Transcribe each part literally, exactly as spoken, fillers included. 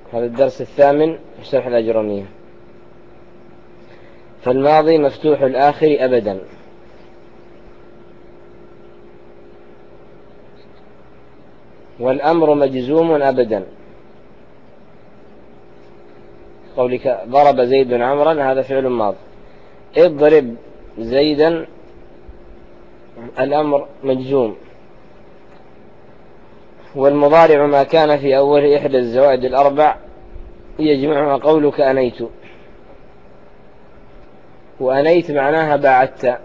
هذا الدرس الثامن في شرح الأجرمية. فالماضي مفتوح الآخر أبدا. والأمر مجزوم أبدا. قولك ضرب زيد عمرا هذا فعل ماض. اضرب زيدا الأمر مجزوم. والمضارع ما كان في أول إحدى الزوائد الأربع يجمعها قولك أنيت. وأنيت معناها باعدت.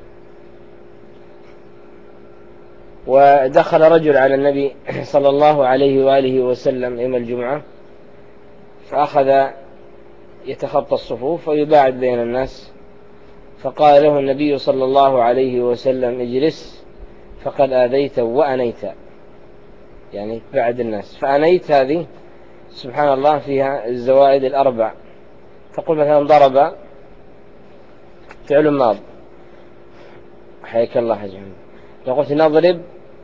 ودخل رجل على النبي صلى الله عليه وآله وسلم يوم الجمعة فأخذ يتخطى الصفوف ويباعد بين الناس، فقال له النبي صلى الله عليه وسلم اجلس فقد آذيت وأنيت، يعني بعد الناس. فأنيت هذه سبحان الله فيها الزوائد الأربع. تقول مثلا ضرب فعل ماض، حياك الله حجم. لو قلت نضرب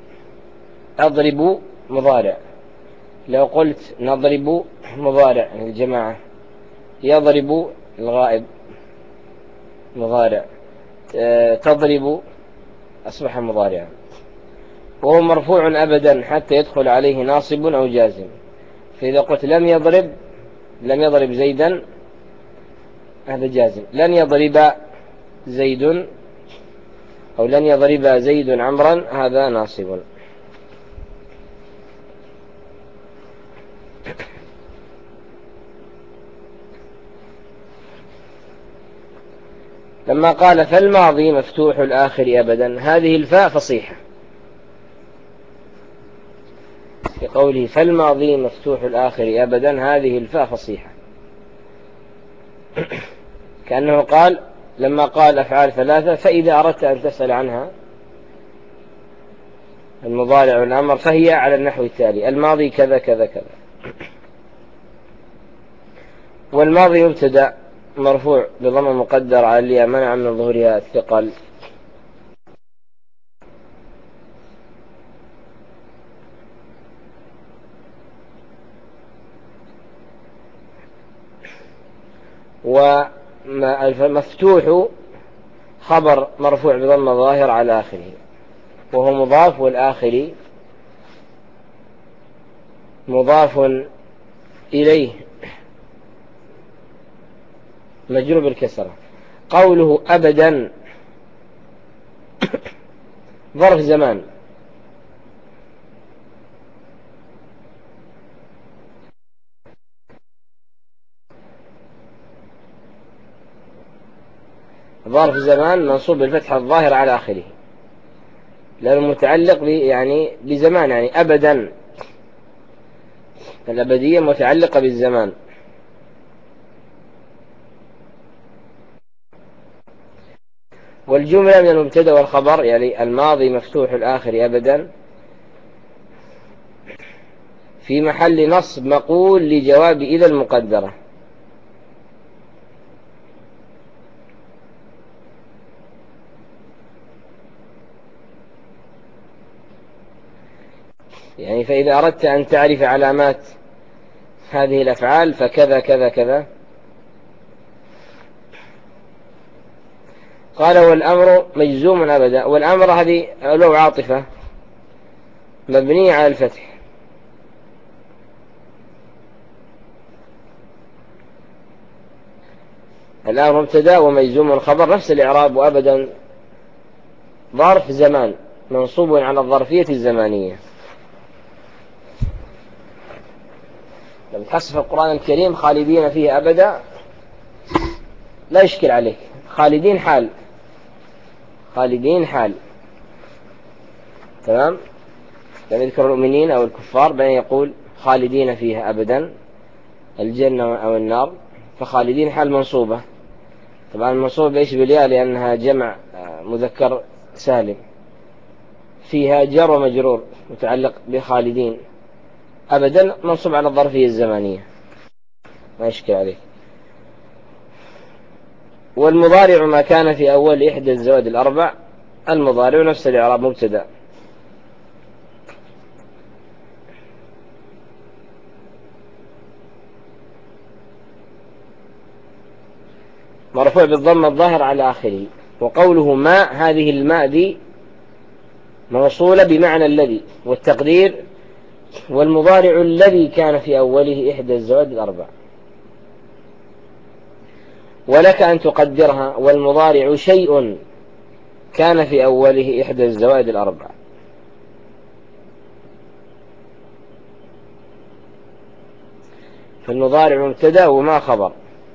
أضرب مضارع. لو قلت نضرب مضارع الجماعة، يضرب الغائب مضارع، تضرب أصبح مضارعا. وهو مرفوع أبدا حتى يدخل عليه ناصب أو جازم. فإذا قلت لم يضرب لم يضرب زيدا هذا جازم. لن يضرب زيد أو لن يضرب زيد عمرا هذا ناصب. لما قال فالماضي مفتوح الآخر أبدا، هذه الفاء فصيحة في قوله فالماضي مفتوح الآخر أبدا، هذه الفاء فصيحة. كأنه قال لما قال أفعال ثلاثة فإذا أردت أن تسأل عنها المضارع والأمر فهي على النحو التالي: الماضي كذا كذا كذا. والماضي مبتدأ مرفوع بضم مقدر على الياء منع من ظهورها الثقل. والمفتوح خبر مرفوع بضم ظاهر على آخره وهو مضاف، والآخر مضاف إليه مجرور بالكسرة. قوله أبدا ظرف زمان، ظرف زمان منصوب بالفتحة الظاهرة على آخره لأنه متعلق يعني بزمان، يعني أبدا الأبدية متعلقة بالزمان. والجملة من المبتدأ والخبر، يعني الماضي مفتوح الآخر أبدا في محل نصب مقول لجواب إذا المقدرة. يعني فإذا أردت أن تعرف علامات هذه الأفعال فكذا كذا كذا. قال والأمر مجزوم أبدا. والأمر هذه لو عاطفة مبنية على الفتح. الأمر مبتدأ ومجزوم الخبر نفس الإعراب، وأبدا ظرف زمان منصوب على الظرفية الزمانية. لما تحصل في القرآن الكريم خالدين فيه أبدا لا يشكل عليك، خالدين حال، خالدين حال، تمام. لما يذكر المؤمنين أو الكفار بين يقول خالدين فيها أبدا الجنة أو النار، فخالدين حال منصوبة. طبعا المنصوبة بإيش؟ بالياء لأنها جمع مذكر سالم، فيها جر ومجرور متعلق بخالدين. أبدا منصوب على الظرفية الزمانية ما يشكل عليه. والمضارع ما كان في أول إحدى الزوائد الأربع. المضارع نفس الإعراب مبتدأ. مرفوع بالضم الظاهر على آخره. وقوله ما، هذه الماء دي موصولة بمعنى الذي، والتقدير والمضارع الذي كان في أوله إحدى الزوائد الأربع. ولك أن تقدرها والمضارع شيء كان في أوله إحدى الزوائد الأربع. فالمضارع مبتدأ وما خبر.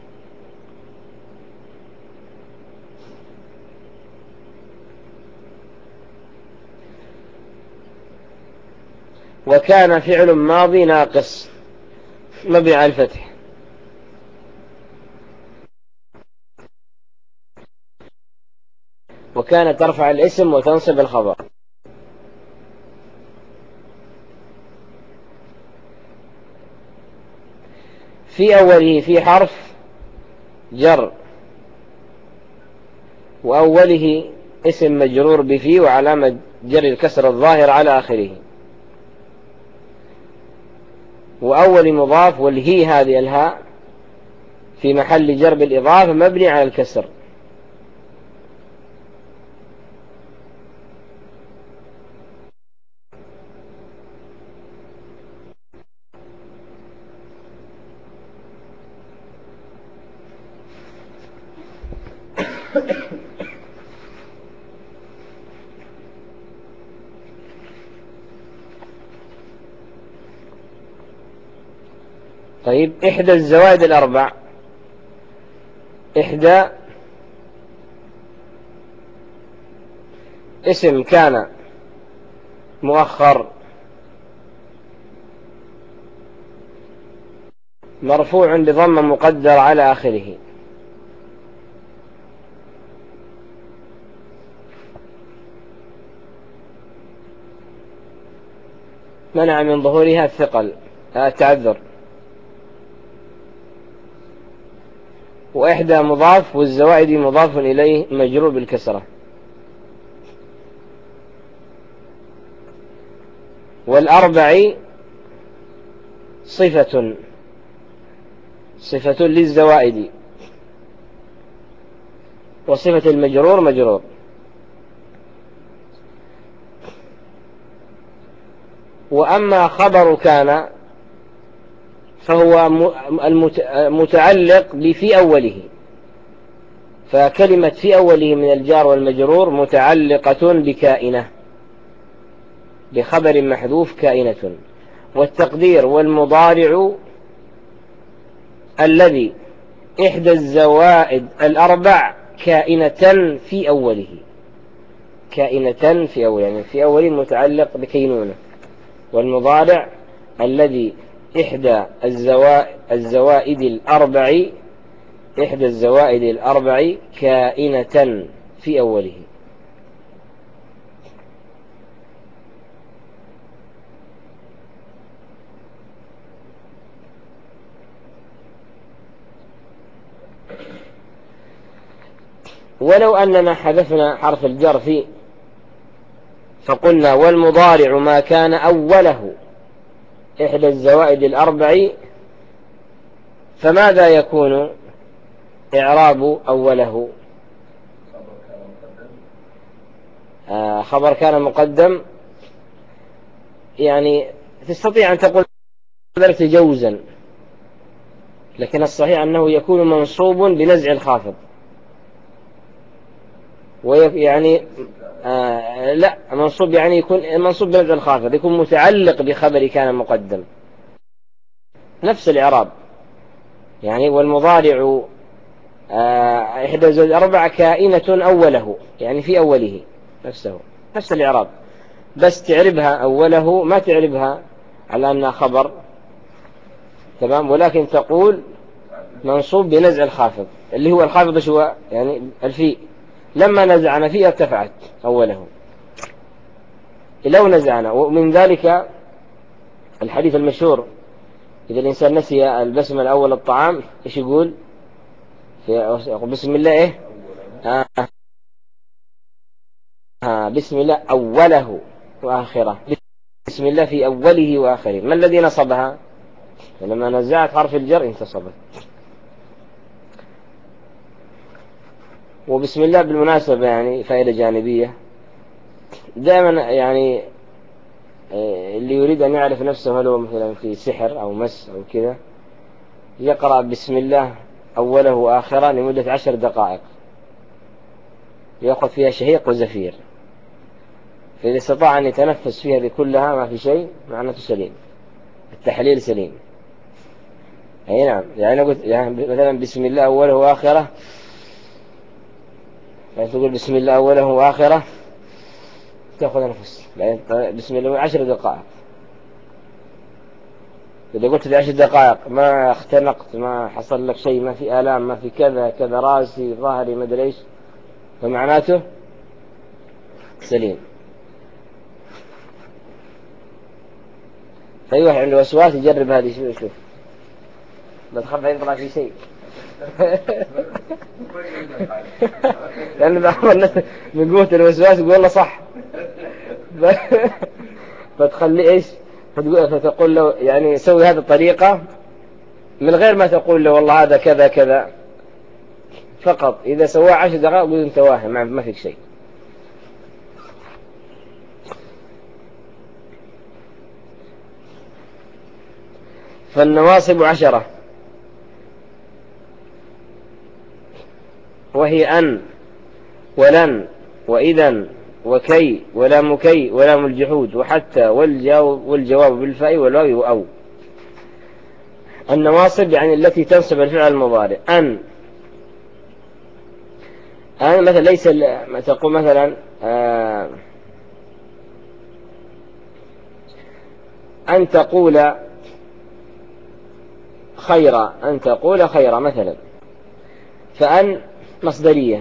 وكان فعل ماضي ناقص مبني على الفتح. وكان ترفع الاسم وتنصب الخبر. في أوله في حرف جر، وأوله اسم مجرور بفي وعلامة جر الكسر الظاهر على آخره. وأول مضاف والهي هذه الهاء في محل جر بالإضافة مبني على الكسر. طيب، إحدى الزوائد الأربع. إحدى اسم كان مؤخر مرفوع بضم مقدر على آخره. منع من ظهورها الثقل، التعذر. وإحدى مضاف والزوائد مضاف إليه مجرور بالكسرة. والأربع صفة صفة للزوائد، وصفة المجرور مجرور. وأما خبر كان فهو متعلق بفي أوله، فكلمة في أوله من الجار والمجرور متعلقة بكائنة، بخبر محذوف كائنة. والتقدير والمضارع الذي إحدى الزوائد الأربع كائنة في أوله. كائنة في أوله يعني في أوله متعلق بكينونة. والمضارع الذي إحدى الزوائد, الزوائد الأربع إحدى الزوائد الأربع كائنة في أوله. ولو أننا حذفنا حرف الجر في فقلنا والمضارع ما كان أوله إحدى الزوائد الأربع، فماذا يكون إعراب أوله؟ آه خبر كان مقدم، يعني تستطيع أن تقول تجوزا، لكن الصحيح أنه يكون منصوب بنزع الخافض. ويعني آه لا منصوب يعني يكون منصوب بنزع الخافض، يكون متعلق بخبر كان مقدم، نفس الإعراب. يعني والمضارع آه إحدى الزوائد الأربع كائنة أوله، يعني في أوله نفسه، نفس الإعراب، بس تعربها أوله ما تعربها على أنها خبر، تمام، ولكن تقول منصوب بنزع الخافض، اللي هو الخافض شو يعني الفي، لما نزعنا فيه ارتفعت أوله لو نزعنا. ومن ذلك الحديث المشهور إذا الإنسان نسي البسم الأول الطعام إيش يقول؟ في بسم الله إيه؟ آه آه بسم الله أوله وآخره، بسم الله في أوله وآخره. ما الذي نصبها؟ لما نزعت حرف الجر انتصبت. وبسم الله بالمناسبة يعني فائدة جانبية، دائما يعني اللي يريد أن يعرف نفسه هل هو مثلا في سحر أو مس أو كذا يقرأ بسم الله أوله وآخره لمدة عشر دقائق، يأخذ فيها شهيق وزفير، فإذا استطاع أن يتنفس فيها بكلها ما في شيء معناته سليم، التحليل سليم. أي نعم، يعني قلت يعني مثلا بسم الله أوله وآخره، يعني تقول بسم الله أوله وآخره تأخذ نفس، يعني بسم الله عشر دقائق. إذا قلت في عشر دقائق ما اختنقت، ما حصل لك شيء، ما في آلام، ما في كذا كذا، راسي ظهري ما أدري إيش، فمعناته سليم. فأي واحد عنده وسواس يجرب هذه شوي يشوف، لا تخاف يطلع في شيء. لأن بعض الناس من قوة الوسواس يقول والله صح. فتخلي إيش، فتقول له يعني سوي هذه الطريقة من غير ما تقول له والله هذا كذا كذا، فقط إذا سواه عشر دقائق قل أنت واهم ما فيك شيء. فالنواصب عشرة، وهي أن ولن وإذا وكي ولام كي ولام الجحود وحتى والجواب, والجواب بالفاء والواو أو. النواصب يعني التي تنصب الفعل المضارع. أن أن مثلا ليس ما تقول مثلا آه أن تقول خيرا، أن تقول خيرا مثلا، فأن مصدرية.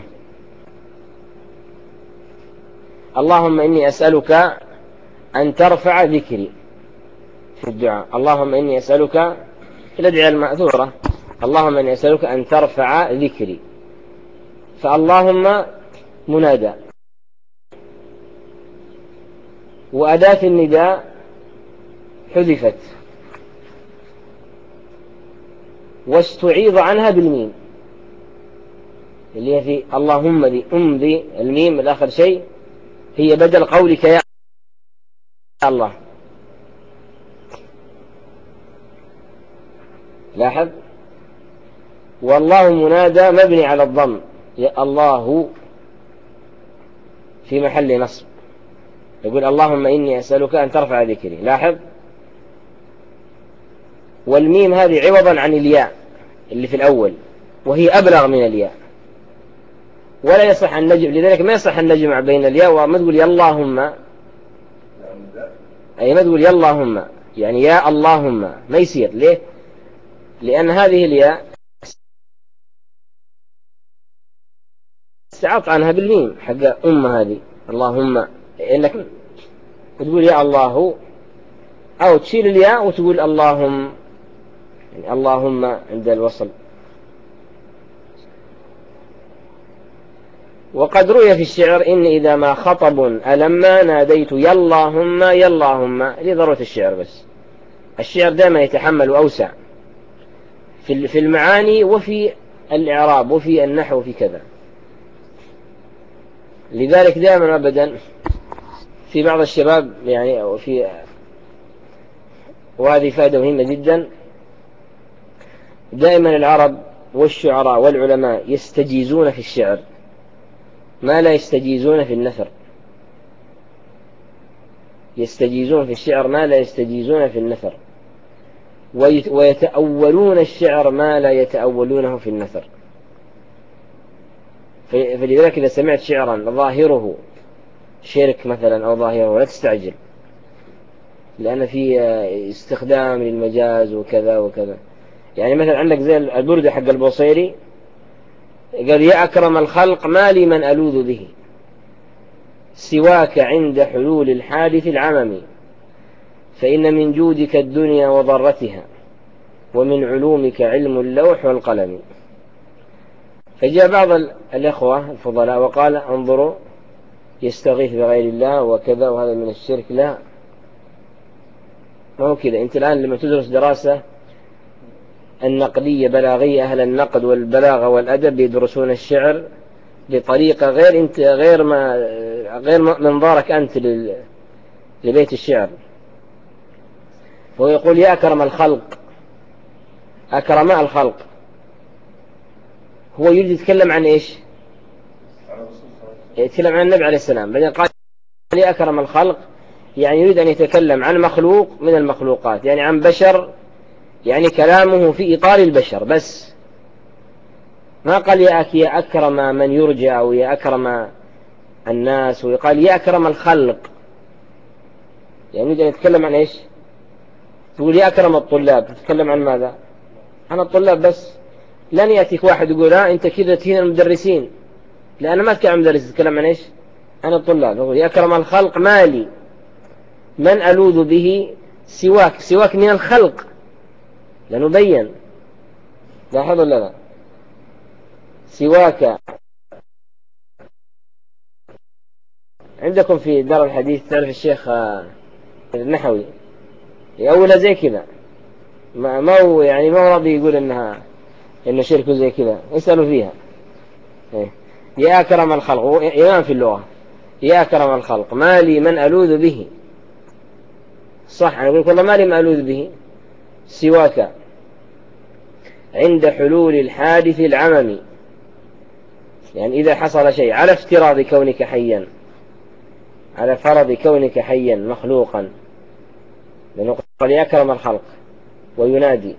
اللهم إني أسألك أن ترفع ذكري في الدعاء، اللهم إني أسألك في الأدعية المأثورة، اللهم إني أسألك أن ترفع ذكري، فاللهم منادى، وأداة النداء حذفت واستعيض عنها بالميم اللي هي في اللهم ذي أم ذي الميم الآخر شيء، هي بدل قولك يا الله. لاحظ، والله منادى مبني على الضم، يا الله في محل نصب، يقول اللهم إني أسألك أن ترفع ذكري. لاحظ، والميم هذه عوضا عن الياء اللي في الأول، وهي أبلغ من الياء، ولا يصح أن نجمع، لذلك ما يصح أن نجمع بين الياء، وما تقول يا اللهم، أي ما تقول يا اللهم يعني يا اللهم، ما يصير. ليه؟ لأن هذه الياء استعط عنها بالميم حق أم هذه اللهم، إنك تقول يا الله أو تشيل الياء وتقول اللهم، يعني اللهم عند الوصل. وقد روي في الشعر إن إذا ما خطب ألما ناديت يا اللهم يا اللهم، لضرورة الشعر، بس الشعر دائما يتحمل أوسع في المعاني وفي الإعراب وفي النحو وفي كذا. لذلك دائما أبدا في بعض الشباب يعني وفي، وهذه فائدة مهمة جدا، دائما العرب والشعراء والعلماء يستجيزون في الشعر ما لا يستجيزون في النثر، يستجيزون في الشعر ما لا يستجيزون في النثر، ويتأولون الشعر ما لا يتأولونه في النثر. فلذلك إذا سمعت شعرا ظاهره شرك مثلا أو ظاهره لا تستعجل، لأن في استخدام للمجاز وكذا وكذا. يعني مثلا عندك زي البردة حق البوصيري، قال يا أكرم الخلق ما لي من ألوذ به سواك عند حلول الحادث العمم، فإن من جودك الدنيا وضرتها ومن علومك علم اللوح والقلم. فجاء بعض الأخوة الفضلاء وقال انظروا يستغيث بغير الله وكذا وهذا من الشرك. لا، ما هو كذا. أنت الآن لما تدرس دراسة النقدية بلاغية، أهل النقد والبلاغة والأدب يدرسون الشعر بطريقة غير انت غير ما غير منظارك أنت لبيت الشعر. هو يقول يا أكرم الخلق، أكرم الخلق، هو يريد يتكلم عن إيش؟ يتكلم عن النبي عليه السلام. بعدين قال يا أكرم الخلق، يعني يريد أن يتكلم عن مخلوق من المخلوقات، يعني عن بشر، يعني كلامه في إطار البشر بس. ما قال يا أكرم من يرجى أو يا أكرم الناس، ويقال يا أكرم الخلق، يعني يريد أن يتكلم عن إيش؟ تقول يا أكرم الطلاب، تتكلم عن ماذا؟ عن الطلاب بس. لن يأتيك واحد يقول ها أنت كذا تهين المدرسين، لأن ما تكلم عن مدرس، تتكلم عن إيش؟ عن الطلاب. يقول يا أكرم الخلق مالي من ألوذ به سواك، سواك من الخلق، لأنه بين، لاحظ ولا لا؟ سواك عندكم في دار الحديث، تعرف الشيخ النحوي يقولها زي كذا، ما ما هو يعني ما هو راضي يقول إنها إنه شرك زي كذا، اسألوا فيها. إيه؟ يا أكرم الخلق، هو إمام في اللغة، يا أكرم الخلق ما لي من ألوذ به، صح، أنا أقول والله ما لي من ألوذ به سواك عند حلول الحادث العممي، يعني إذا حصل شيء على افتراض كونك حيا، على فرض كونك حيا مخلوقا، لأنه قال يا أكرم الخلق وينادي.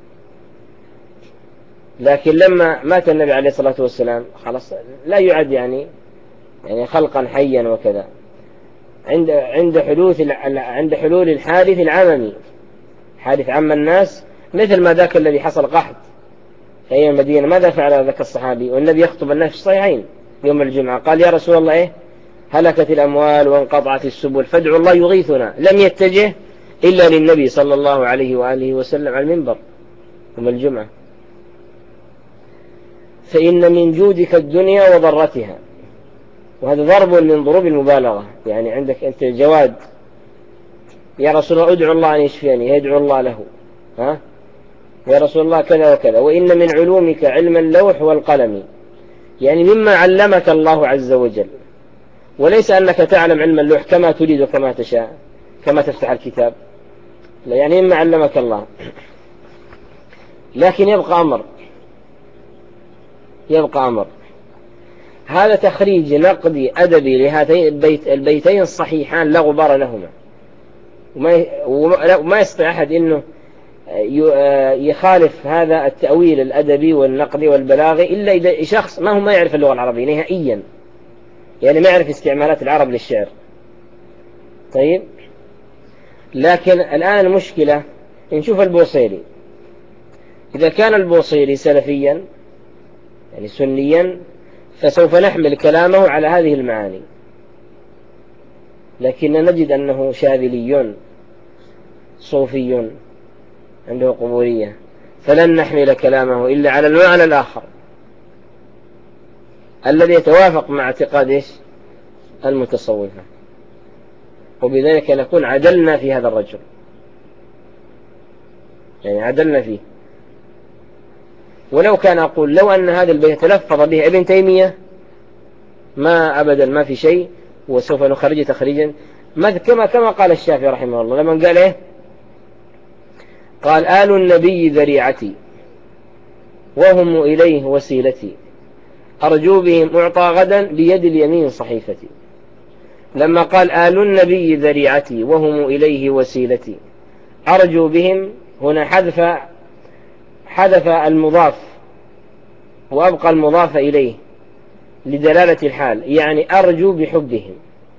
لكن لما مات النبي عليه الصلاة والسلام خلاص لا يعد يعني يعني خلقا حيا وكذا، عند عند حدوث عند حلول الحادث العممي، حادث عم الناس، مثل ما ذاك الذي حصل قحط في أيام المدينة. ماذا فعل ذاك الصحابي والنبي يخطب الناس في الصحيحين يوم الجمعة؟ قال يا رسول الله إيه، هلكت الأموال وانقطعت السبل فادعوا الله يغيثنا. لم يتجه إلا للنبي صلى الله عليه وآله وسلم على المنبر يوم الجمعة. فإن من جودك الدنيا وضرتها، وهذا ضرب من ضروب المبالغة، يعني عندك أنت جواد، يا رسول الله ادعو الله أن يشفيني، يدعو الله له، ها يا رسول الله كذا وكذا. وإن من علومك علم اللوح والقلم، يعني مما علمك الله عز وجل، وليس أنك تعلم علم اللوح كما تريد وكما تشاء كما تفتح الكتاب، لا، يعني مما علمك الله. لكن يبقى أمر، يبقى أمر هذا تخريج نقدي أدبي لهاتين البيت البيتين الصحيحان لا غبار لهما، وما وما يستطيع أحد إنه يخالف هذا التأويل الأدبي والنقدي والبلاغي إلا إذا شخص ما هو ما يعرف اللغة العربية نهائيا، يعني ما يعرف استعمالات العرب للشعر. طيب، لكن الآن المشكلة نشوف البوصيري، إذا كان البوصيري سلفيا يعني سنيا فسوف نحمل كلامه على هذه المعاني، لكن نجد أنه شاذلي صوفي عنده قبورية، فلن نحمل كلامه إلا على المعنى الآخر الذي يتوافق مع اعتقاد إيش المتصوفة، وبذلك نكون عدلنا في هذا الرجل، يعني عدلنا فيه. ولو كان أقول لو أن هذا البيت تلفظ به ابن تيمية ما أبدا ما في شيء، وسوف نخرج تخريجا كما كما قال الشافعي رحمه الله لما قال إيه، قال آل النبي ذريعتي وهم إليه وسيلتي، أرجو بهم أعطى غدا بيد اليمين صحيفتي. لما قال آل النبي ذريعتي وهم إليه وسيلتي، أرجو بهم، هنا حذف حذف المضاف وأبقى المضاف إليه لدلالة الحال، يعني أرجو بحبهم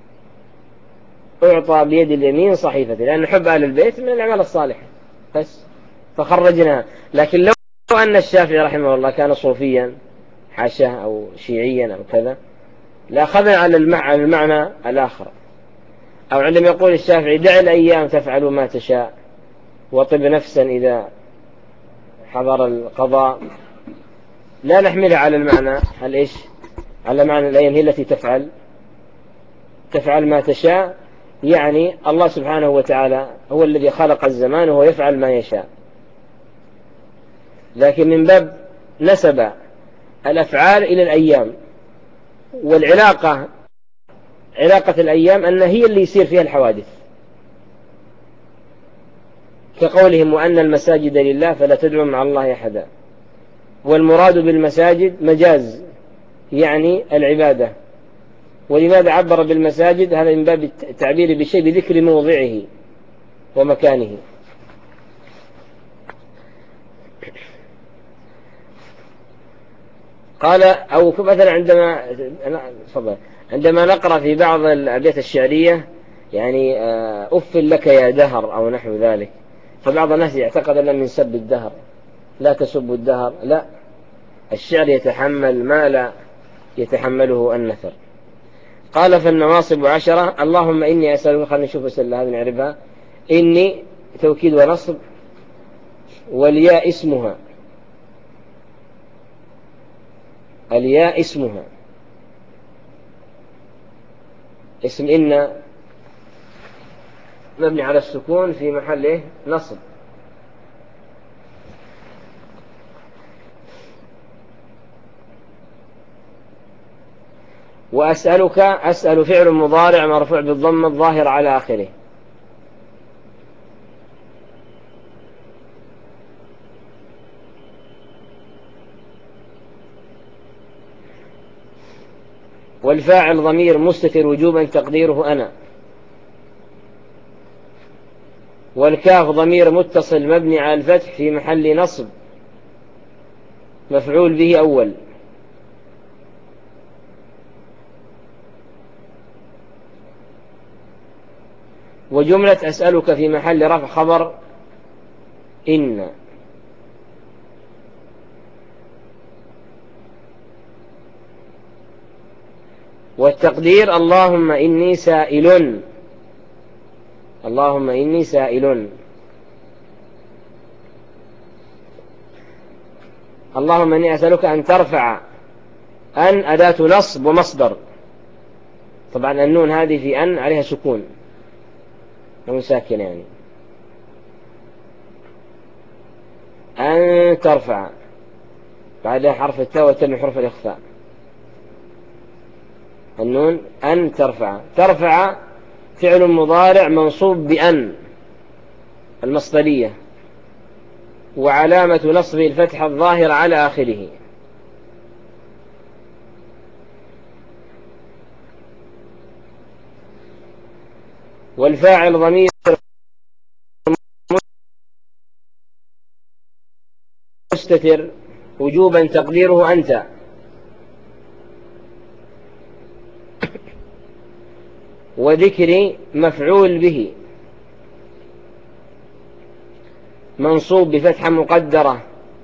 أعطى بيد اليمين صحيفتي، لأن حب أهل البيت من الأعمال الصالحة بس، فخرجناها. لكن لو أن الشافعي رحمه الله كان صوفيا حاشاه أو شيعيا أو كذا لأخذنا على المعنى, المعنى الآخر. أو عندما يقول الشافعي دع الأيام تفعل ما تشاء وطب نفسا إذا حضر القضاء، لا نحملها على المعنى الإيش، على معنى الأيام هي التي تفعل تفعل ما تشاء، يعني الله سبحانه وتعالى هو الذي خلق الزمان وهو يفعل ما يشاء. لكن من باب نسب الأفعال إلى الأيام، والعلاقة علاقة الأيام أن هي اللي يصير فيها الحوادث، كقولهم وأن المساجد لله فلا تدعوا مع الله أحدا. والمراد بالمساجد مجاز يعني العبادة. ولماذا عبر بالمساجد؟ هذا من باب التعبير بشيء بذكر موضعه ومكانه. قال أو مثلا عندما عندما نقرأ في بعض الأبيات الشعرية يعني أف لك يا دهر أو نحو ذلك، فبعض الناس يعتقد أن من سب الدهر، لا تسب الدهر، لا، الشعر يتحمل ما لا يتحمله النثر. قال فالنواصب عشرة. اللهم إني أسألك، خلينا نشوف أسأل هذه نعرفها. إني توكيد ونصب، والياء اسمها، الياء اسمها، اسم إن مبني على السكون في محله نصب. وأسألك، أسأل فعل مضارع مرفوع بالضم الظاهر على آخره. والفاعل ضمير مستتر وجوبا تقديره أنا. والكاف ضمير متصل مبني على الفتح في محل نصب مفعول به أول. وجملة أسألك في محل رفع خبر إن. والتقدير اللهم إني سائل، اللهم إني سائل. اللهم إني أسألك أن ترفع، أن أداة نصب ومصدر، طبعا النون هذه في أن عليها سكون، نون ساكن يعني. أن ترفع بعدها حرف التاء والتاء حرف الإخفاء. النون أن ترفع، ترفع فعل مضارع منصوب بأن المصدرية، وعلامة نصبه الفتح الظاهر على آخره. والفاعل ضمير مستتر وجوبا تقديره أنت. وذكري مفعول به منصوب بفتحة مقدرة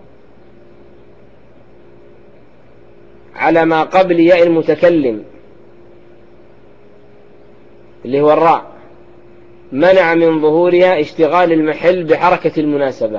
على ما قبل ياء المتكلم اللي هو الراء، منع من ظهورها اشتغال المحل بحركة المناسبة،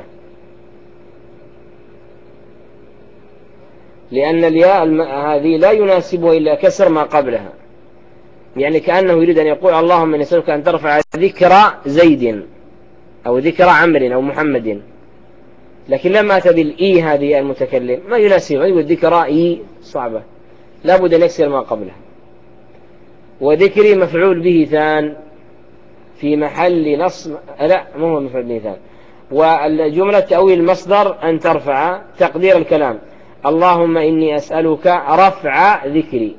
لأن الياء هذه لا يناسبها إلا كسر ما قبلها، يعني كأنه يريد أن يقول اللهم نسألك أن ترفع ذكر زيد أو ذكر عمرو أو محمد، لكن لما أتى بالإي هذه المتكلم ما يناسبها، يقول ذكر إي صعبة، لا بد أن يكسر ما قبلها. وذكري مفعول به ثان في محل نصب، لا ما هو مفعول به ثان. والجملة تأويل المصدر أن ترفع، تقدير الكلام اللهم إني أسألك رفع ذكري،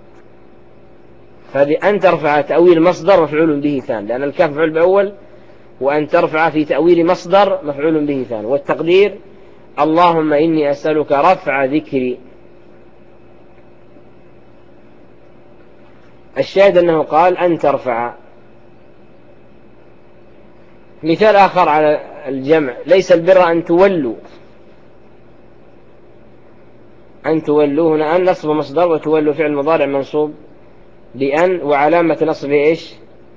فهذه أن ترفع تأويل مصدر مفعول به ثان، لأن الكاف مفعول بأول، وأن ترفع في تأويل مصدر مفعول به ثان. والتقدير اللهم إني أسألك رفع ذكري. الشاهد أنه قال أن ترفع. مثال آخر على الجمع: ليس البر أن تولوا، أن تولوا هنا أن نصب مصدر، وتولوا فعل مضارع منصوب بأن، وعلامة نصبه إيش؟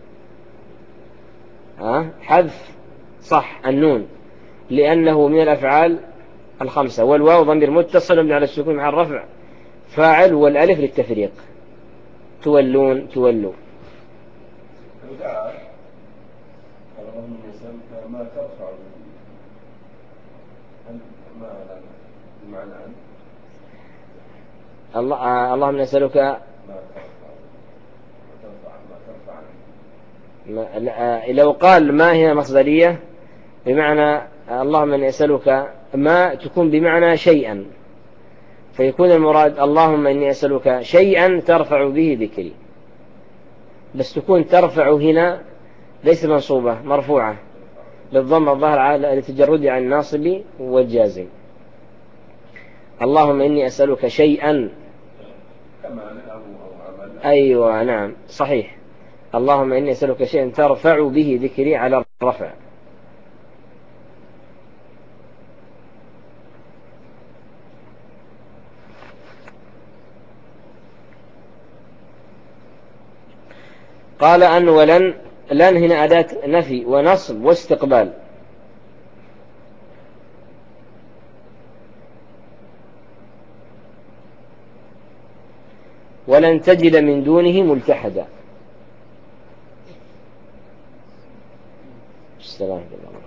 أه؟ حذف صح النون، لأنه من الأفعال الخمسة. والواو ضمير متصل مبني على السكون مع الرفع فاعل، والألف للتفريق. تولون تولوا. اللهم نسألك ما ترفع ما معنى الله اللهم نسألك ما ترفع ما ترفع ما ترفع ما لا- لو قال ما هي مصدرية بمعنى اللهم إني أسألك، ما تكون بمعنى شيئا، فيكون المراد اللهم إني أسألك شيئا ترفع به ذكري، بس تكون ترفع هنا ليس منصوبة، مرفوعة بالضم الظاهر على التجرد عن الناصب والجازم. اللهم إني أسألك شيئا، كمال أو أو عمل. أيوة نعم صحيح، اللهم إني أسألك شيئا ترفع به ذكري على الرفع. قال أن ولن، لن هنا أداة نفي ونصب واستقبال. ولن تجد من دونه ملتحدا. السلام عليكم.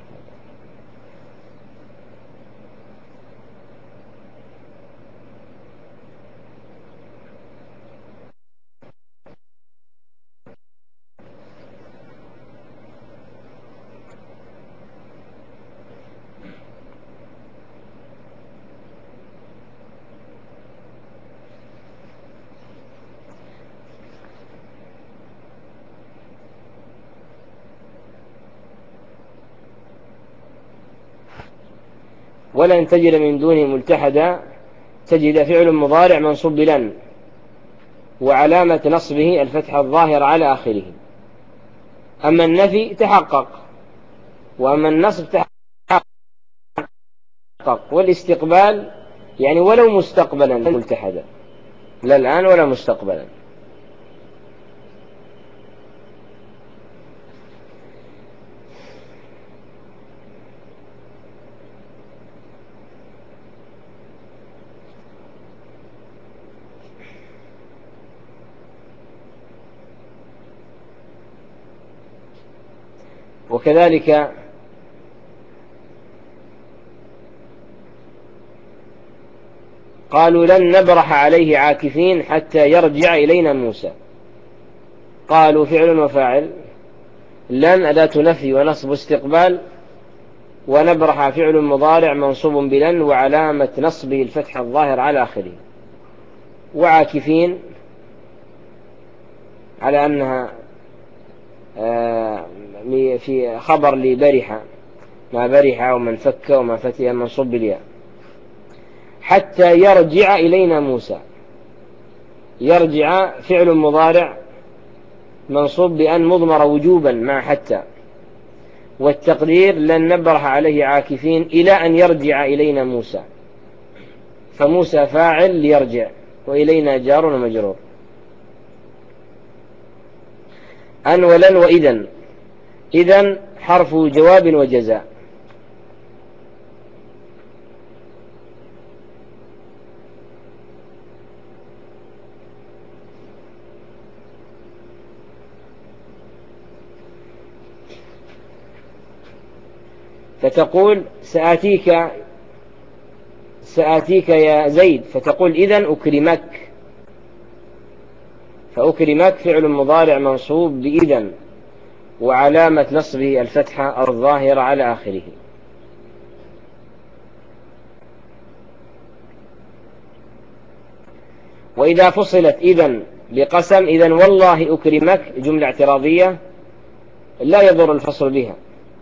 ولن تجد من دونه ملتحدا، تجد فعل مضارع منصوب بلن، وعلامة نصبه الفتحة الظاهرة على آخره. أما النفي تحقق، وأما النصب تحقق، والاستقبال يعني ولو مستقبلا ملتحدا، لا الآن ولا مستقبلا. وكذلك قالوا لن نبرح عليه عاكفين حتى يرجع إلينا موسى. قالوا فعل وفاعل، لن أداة نفي ونصب استقبال، ونبرح فعل مضارع منصوب بلن وعلامة نصبه الفتحة الظاهر على آخره. وعاكفين على أنها في خبر لبرح، ما برح ومن فك وما فتي منصوب بالياء. حتى يرجع إلينا موسى، يرجع فعل مضارع منصوب بأن مضمر وجوبا مع حتى، والتقدير لن نبرح عليه عاكفين إلى أن يرجع إلينا موسى، فموسى فاعل ليرجع، وإلينا جار ومجرور. أن ولن وإذن، إذن حرف جواب وجزاء. فتقول سآتيك، سآتيك يا زيد، فتقول إذن أكرمك، فأكرمك فعل مضارع منصوب بإذن وعلامة نصبه الفتحة الظاهرة على آخره. وإذا فصلت إذن بقسم، إذن والله أكرمك جملة اعتراضية لا يضر الفصل بها،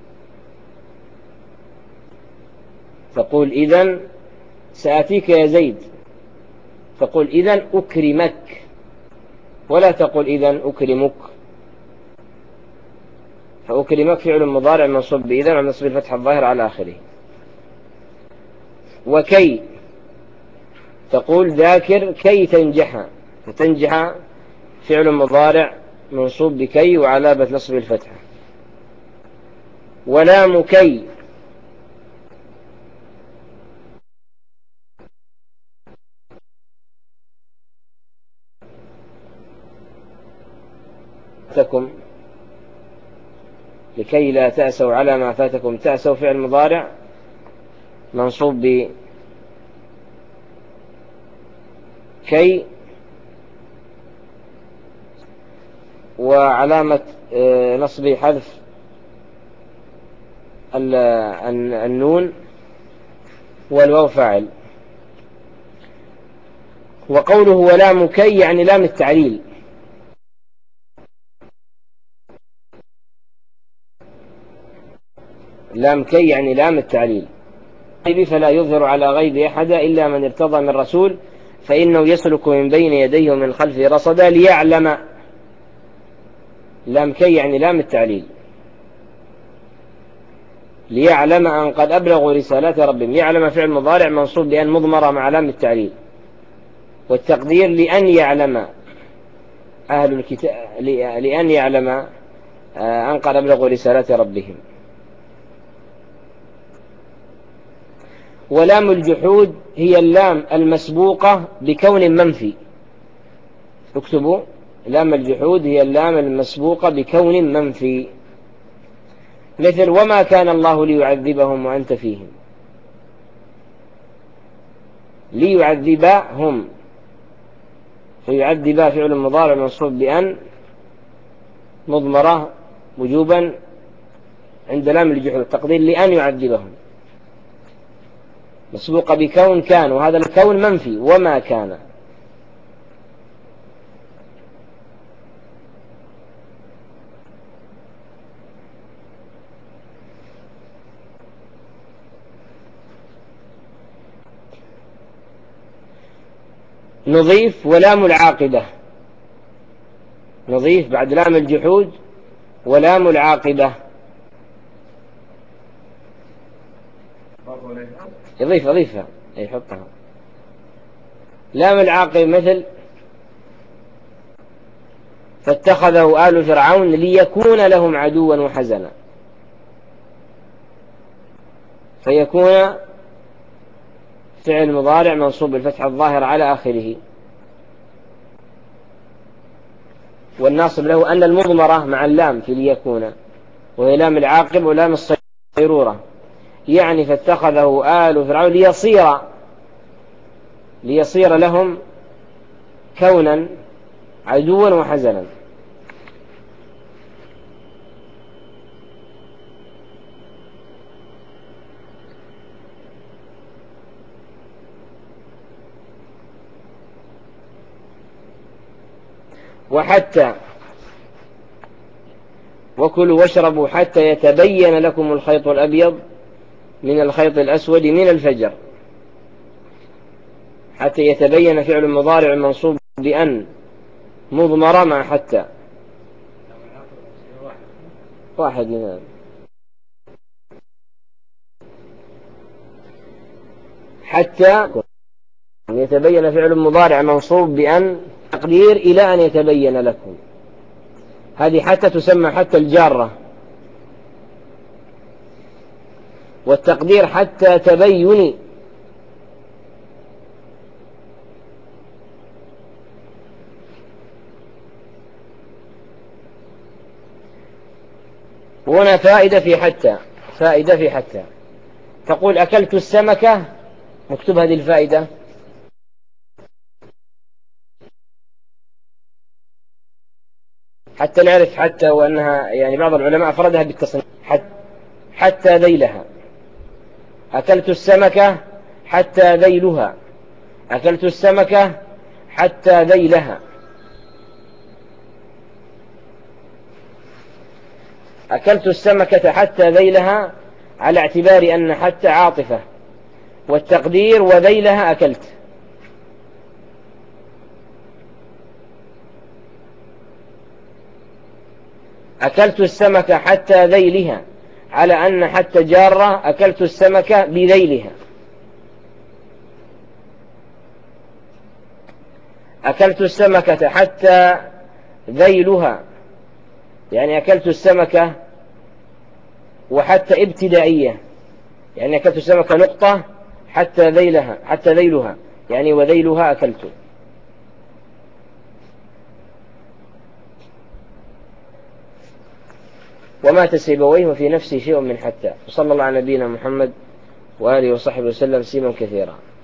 تقول إذن سآتيك يا زيد، تقول إذن أكرمك، ولا تقول إذن أكرمك. فأكرمك فعل مضارع منصوب بإذن ونصب الفتحة الظاهر على آخره. وكي تقول ذاكر كي تنجح، فتنجح فعل مضارع منصوب بكي وعلامة نصب الفتحة. ولام كي تكم لكي لا تأسوا على ما فاتكم، تأسوا فعل مضارع منصوب بكي وعلامة نصبه حذف النون، والواو فاعل. وقوله ولام كي يعني لام التعليل، لام كي يعني لام التعليل. فلا يظهر على غيب أحد إلا من ارتضى من رسول فإنه يسلك من بين يديه ومن خلفه رصدا ليعلم. لام كي يعني لام التعليل، ليعلم أن قد أبلغوا رسالات ربهم. يعلم فعل مضارع منصوب بأن مضمرة مع لام التعليل، والتقدير لأن يعلم أهل الكتاب، لأن يعلم أن قد أبلغوا رسالات ربهم. ولام الجحود هي اللام المسبوقة بكون منفي. اكتبوا: لام الجحود هي اللام المسبوقة بكون منفي، مثل وما كان الله ليعذبهم وأنت فيهم. ليعذبهم، فيعذب فعل مضارع منصوب بأن مضمرة وجوبا عند لام الجحود، تقدير لأن يعذبهم، مسبوقة بكون كان، وهذا الكون منفي وما كان. نضيف ولام العاقبة، نضيف بعد لام الجحود ولام العاقبة. يضيف يضيفها يحطها. لام العاقبة مثل فاتخذه آل فرعون ليكون لهم عدوا وحزنا، فيكون فعل مضارع منصوب بالفتح الظاهر على آخره، والناصب له أن المضمرة مع اللام في ليكون، وهي لام العاقب ولام الصيرورة. يعني فاتخذه آل فرعون ليصير ليصير لهم كونا عدوا وحزنا. وحتى وكلوا واشربوا حتى يتبين لكم الخيط الأبيض من الخيط الأسود من الفجر. حتى يتبين فعل مضارع منصوب بأن مضمرة مع حتى، واحد من حتى يتبين فعل مضارع منصوب بأن تقدير إلى أن يتبين لكم. هذه حتى تسمى حتى الجارة، والتقدير حتى تبين. هنا فائدة في حتى، فائدة في حتى تقول أكلت السمكة، مكتوب هذه الفائدة حتى نعرف حتى، وأنها يعني بعض العلماء أفردها بالتصنيف حتى ذيلها. أكلت السمكة حتى ذيلها، أكلت السمكة حتى ذيلها. أكلت السمكة حتى ذيلها على اعتبار أن حتى عاطفة، والتقدير وذيلها أكلت. أكلت السمكة حتى ذيلها على أن حتى جارة، أكلت السمكة بذيلها. أكلت السمكة حتى ذيلها يعني أكلت السمكة وحتى ابتدائية، يعني أكلت السمكة نقطة حتى ذيلها، حتى ذيلها يعني وذيلها أكلت. ومات سيبويه وفي نفسه شيء من حتى. وصلى الله على نبينا محمد وآله وصحبه وسلم سيما كثيرا.